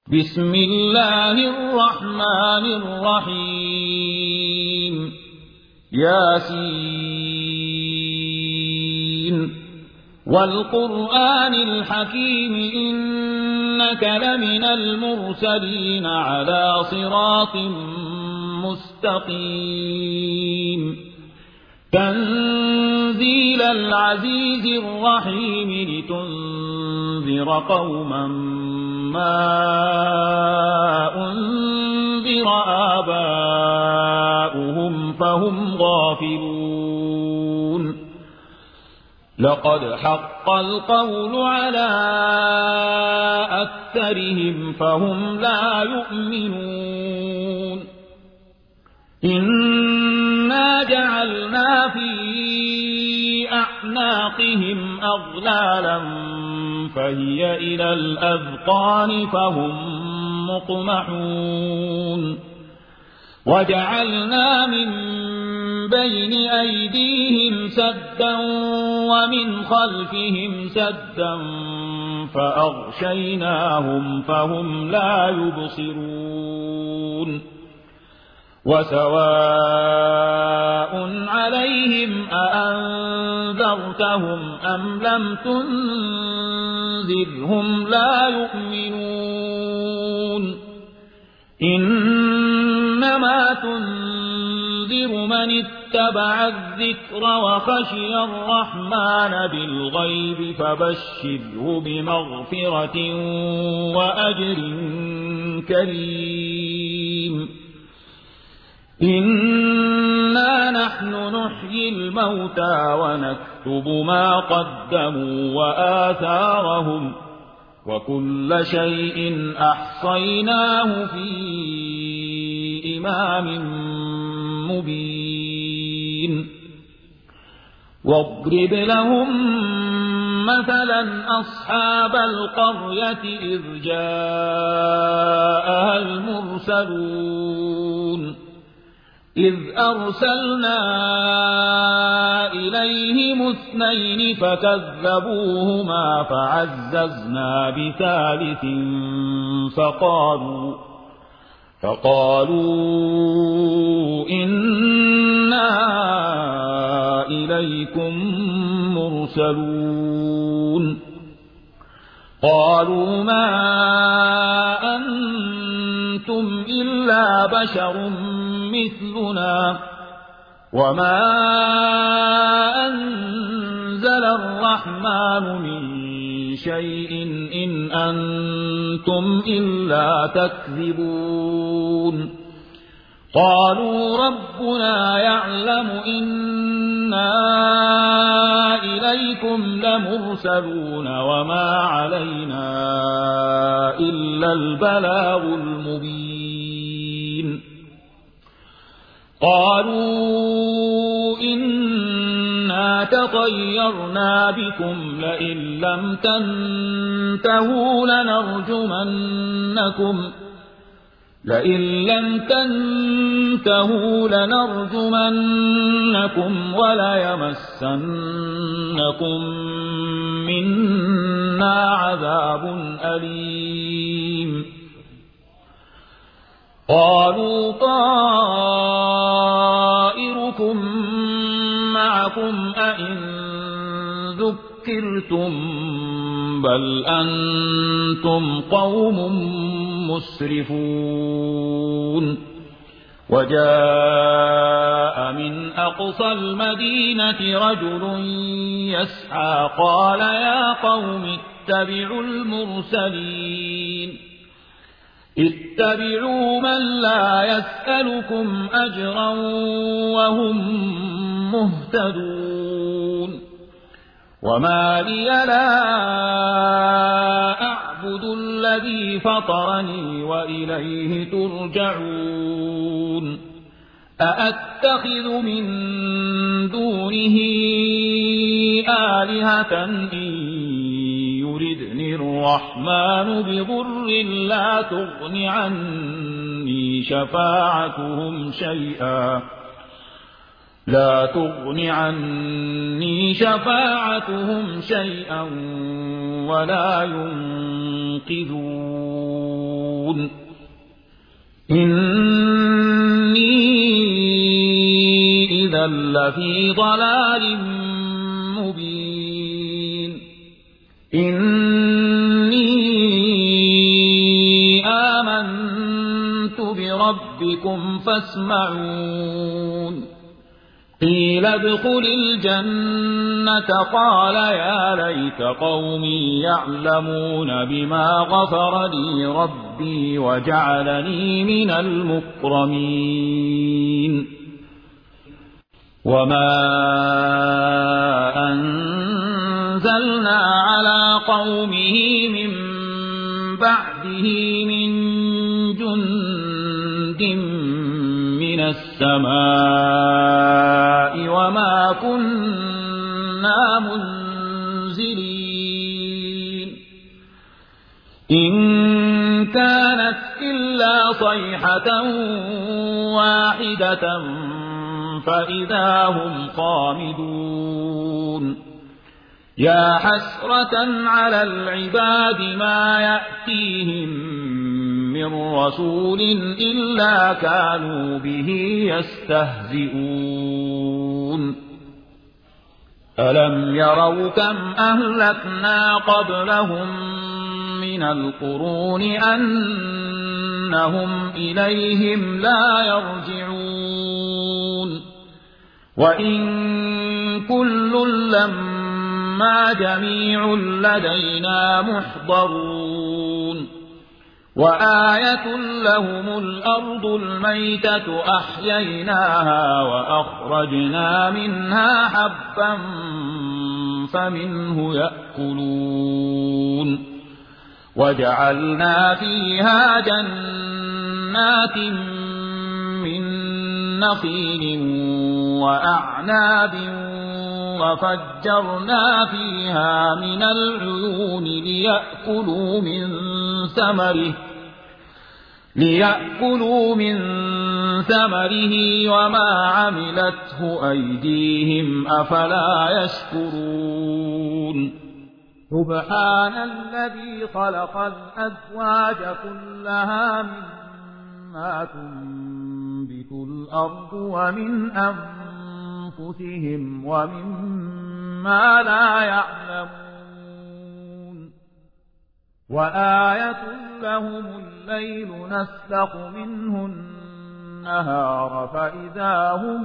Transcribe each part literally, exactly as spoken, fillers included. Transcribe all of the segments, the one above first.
بسم الله الرحمن الرحيم ياسين والقرآن الحكيم إنك لمن المرسلين على صراط مستقيم تنزيل العزيز الرحيم لتنذر قوما ما أنذر آباؤهم فهم غافلون لقد حق القول على أكثرهم فهم لا يؤمنون إنا جعلنا في أعناقهم أغلالا فهي إلى الأذقان فهم مقمحون وجعلنا من بين أيديهم سدا ومن خلفهم سدا فأغشيناهم فهم لا يبصرون وسواء عليهم أأنذرتهم أم لم تنذرهم لا يؤمنون إنما تنذر من اتبع الذكر وخشي الرحمن بالغيب فبشره بمغفرة وأجر كريم إنا نحن نحيي الموتى ونكتب ما قدموا وآثارهم وكل شيء أحصيناه في إمام مبين واضرب لهم مثلا أصحاب القرية إذ جاءها المرسلون إذ أرسلنا إليهم اثنين فكذبوهما فعززنا بثالث فقالوا فقالوا إنا إليكم مرسلون قالوا ما أنتم إلا بشر مثلنا وما أنزل الرحمن من شيء إن أنتم إلا تكذبون قالوا ربنا يعلم إنا إليكم لمرسلون وما علينا إلا البلاغ المبين قالوا إنا تطيرنا بكم لئن لم تنتهوا لنرجمنكم لئن لم تنتهوا لنرجمنكم وليمسنكم منا عذاب أليم قالوا طائركم معكم أئن ذكرتم بل أنتم قوم مسرفون وجاء من أقصى المدينة رجل يسعى قال يا قوم اتبعوا المرسلين اتبعوا من لا يسألكم أجرا وهم مهتدون وما لي لا أعبد الذي فطرني وإليه ترجعون أأتخذ من دونه آلهة إن يردني الرحمن بضر لا تغن عني شفاعتهم شيئا لا تغن عني شفاعتهم شيئا ولا ينقذون إني إذا لفي ضلال مبين إني آمنت بربكم فاسمعون قيل ادخل الجنة قال يا ليت قومي يعلمون بما غفر لي ربي وجعلني من المكرمين وما أنزلنا على قومه من بعده من جند من السماء وما كنا منزلين إن كانت إلا صيحة واحدة فإذا هم خامدون يا حسرة على العباد ما يأتيهم من رسول إلا كانوا به يستهزئون ألم يروا كم أهلكنا قبلهم من القرون أنهم إليهم لا يرجعون وإن كل لما جميع لدينا محضرون وآية لهم الأرض الميتة أحييناها وأخرجنا منها حبا فمنه يأكلون وجعلنا فيها جنات من نخيل وأعناب وفجرنا فيها من العيون ليأكلوا من ثمره ليأكلوا من ثمره وما عملته أيديهم أفلا يشكرون سبحان الذي خلق الأزواج كلها مما تنبت الأرض ومن أنفسهم ومما لا يعلمون وآية لهم الليل نسلخ منه النهار فإذا هم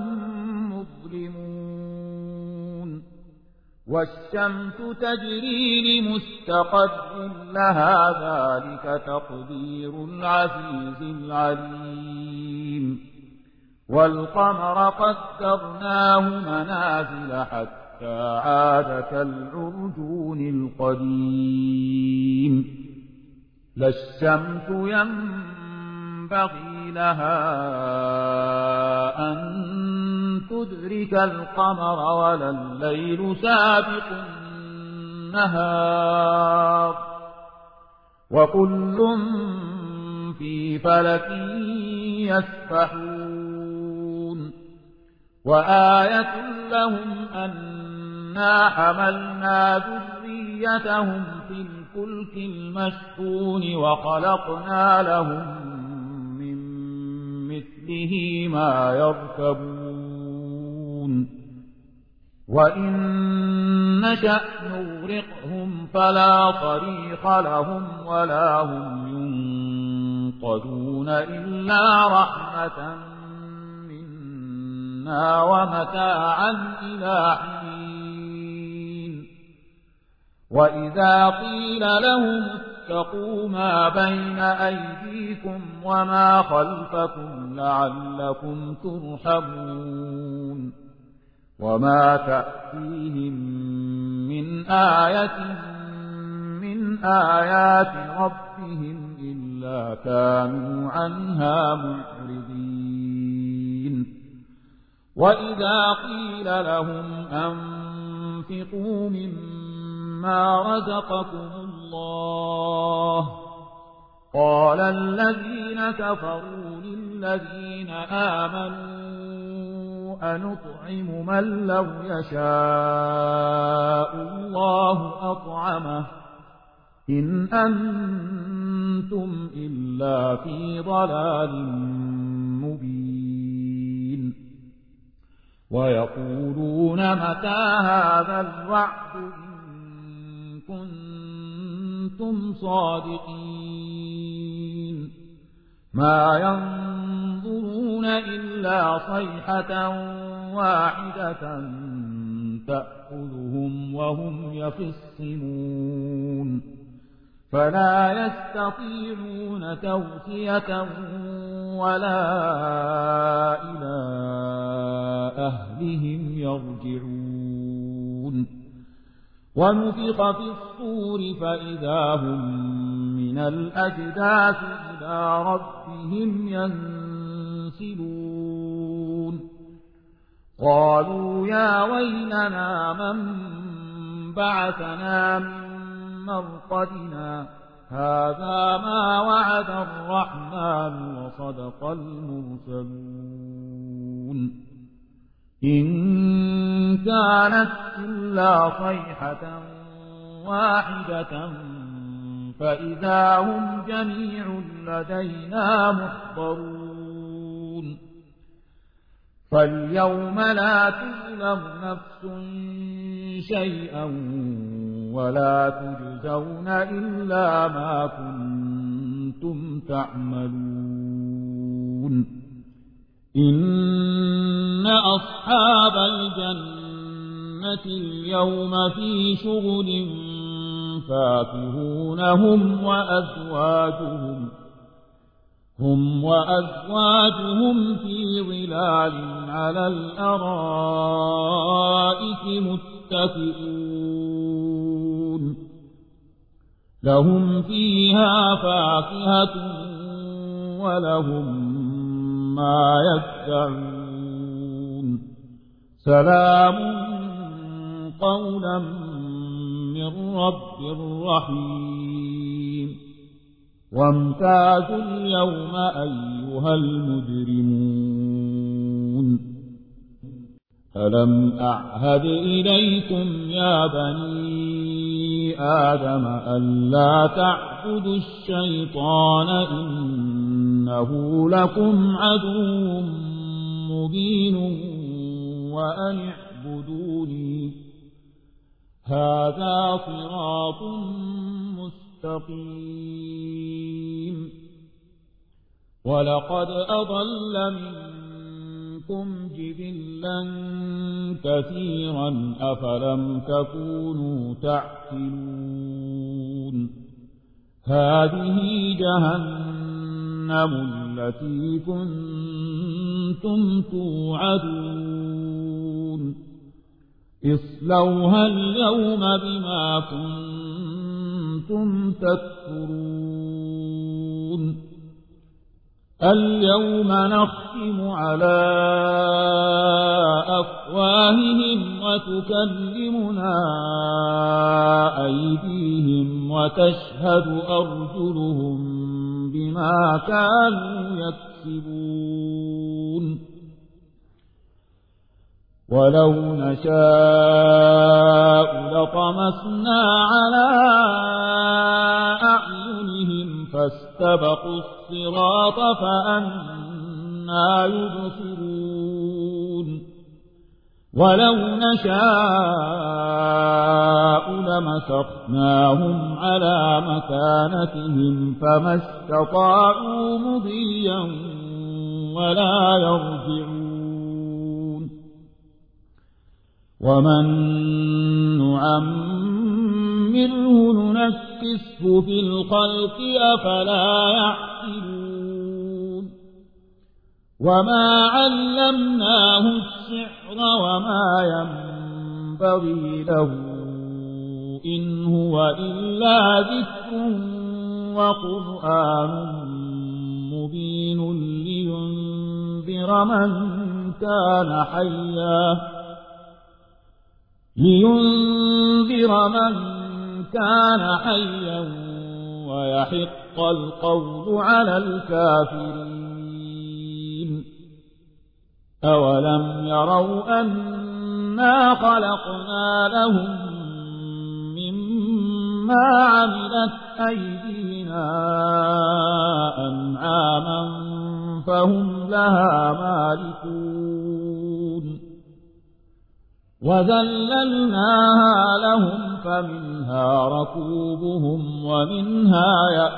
مظلمون والشمس تجري لمستقر لها ذلك تقدير العزيز العليم والقمر قدرناه منازل حتى عاد كالعرجون القديم لا الشمس ينبغي لها أن تدرك القمر ولا الليل سابق النهار وكل في فلك يسبحون وآية لهم أنا حملنا ذريتهم في الفلك المشحون وخلقنا لهم من مثله ما يركبون وإن نشأ نغرقهم فلا طريق لهم ولا هم ينقذون إلا رحمة منا ومتاعا إلى حين وإذا قيل لهم اتقوا ما بين أيديكم وما خلفكم لعلكم ترحمون وما تأتيهم من آية من آيات ربهم إلا كانوا عنها معرضين وإذا قيل لهم أنفقوا مما رزقكم الله قال الذين كفروا للذين آمنوا أنطعم من لو يشاء الله أطعمه إن أنتم إلا في ضلال مبين ويقولون متى هذا الوعد إن كنتم صادقين ما ينظرون إلا صيحة واحدة تأخذهم وهم يخصمون فلا يستطيعون توصية ولا إلى أهلهم يرجعون ونفخ في الصور فإذا هم من الأجداث إلى ربهم ينسلون قالوا يا ويلنا من بعثنا من مرقدنا هذا ما وعد الرحمن وصدق المرسلون إن كانت إلا صيحة واحدة فإذا هم جميع لدينا محضرون فاليوم لا تظلم نفس شيئا ولا تجزون إلا ما كنتم تعملون إن أصحاب الجنة اليوم في شغل فاكهون هم وأزواجهم هم وأزواجهم في ظلال على الأرائك متكئون لهم فيها فاكهة ولهم ما يدعون سلام قولا من رب رحيم وامتازوا اليوم أيها المجرمون ألم أعهد إليكم يا بني آدم ألا تعبدوا الشيطان إنه لكم عدو مبين وأن اعبدوني هذا صراط مستقيم ولقد أضل منكم جبلا كثيرا أفلم تكونوا تعقلون هذه جهنم التي كنتم توعدون اصلوها اليوم بما كنتم تكفرون اليوم نختم على أفواههم وتكلمنا أيديهم وتشهد أرجلهم بما كانوا يكسبون ولو نشاء لطمسنا على أعينهم فاستبقوا الصراط فأنى يبصرون ولو نشاء لمسخناهم على مكانتهم فما استطاعوا مضيا ولا يرجعون ومن نعمره ننكسه في الخلق أفلا يعقلون وما علمناه السحر وما ينبغي له إن هو إلا ذكر وقرآن مبين لينذر من كان حيا لينذر من كان حيا ويحق القول على الكافرين أولم يروا أنا خلقنا لهم ما عملت أيدينا أنعاما فهم لها مالكون وذللناها لهم فمنها ركوبهم ومنها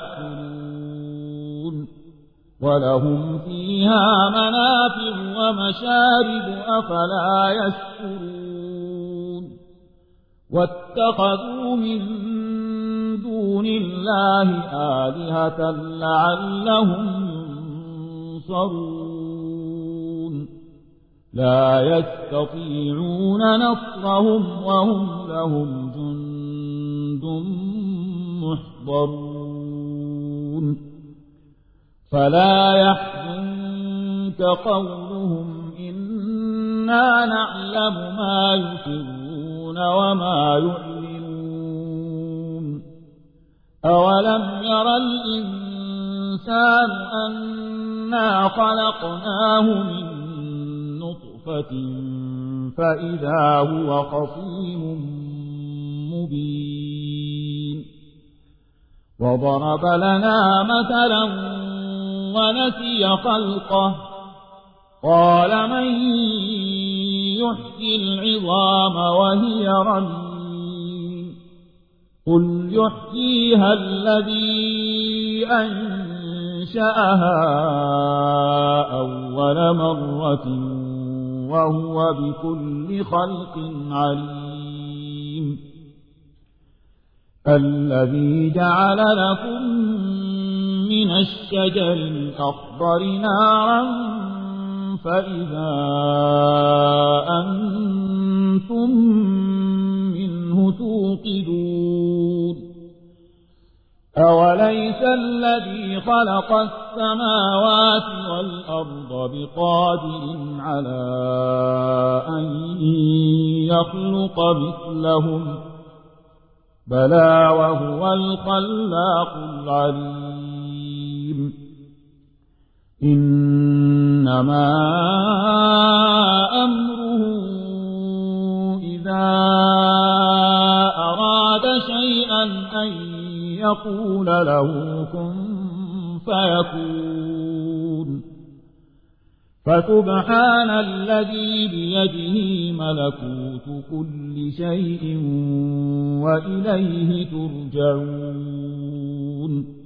يأكلون ولهم فيها منافع ومشارب أفلا يشكرون واتخذوا من دون الله آلهة لعلهم ينصرون لا يستطيعون نصرهم وهم لهم جند محضرون فلا يحزنك قولهم إنا نعلم ما يسرون وما يعلنون أولم ير الإنسان أنا خلقناه من نطفة فإذا هو خصيم مبين وضرب لنا مثلا ونسي خلقه قال من يحيي العظام وهي رميم قل يحييها الذي أنشأها أول مرة وهو بكل خلق عليم الذي جعل لكم من الشجر الأخضر نارا فإذا أنتم منه توقدون أوليس الذي خلق السماوات والأرض بقادر على أن يخلق مثلهم بلى وهو الخلاق العليم إنما أمره إذا أراد شيئا أن يقول له كن فيكون فسبحان الذي بيده ملكوت كل شيء وإليه ترجعون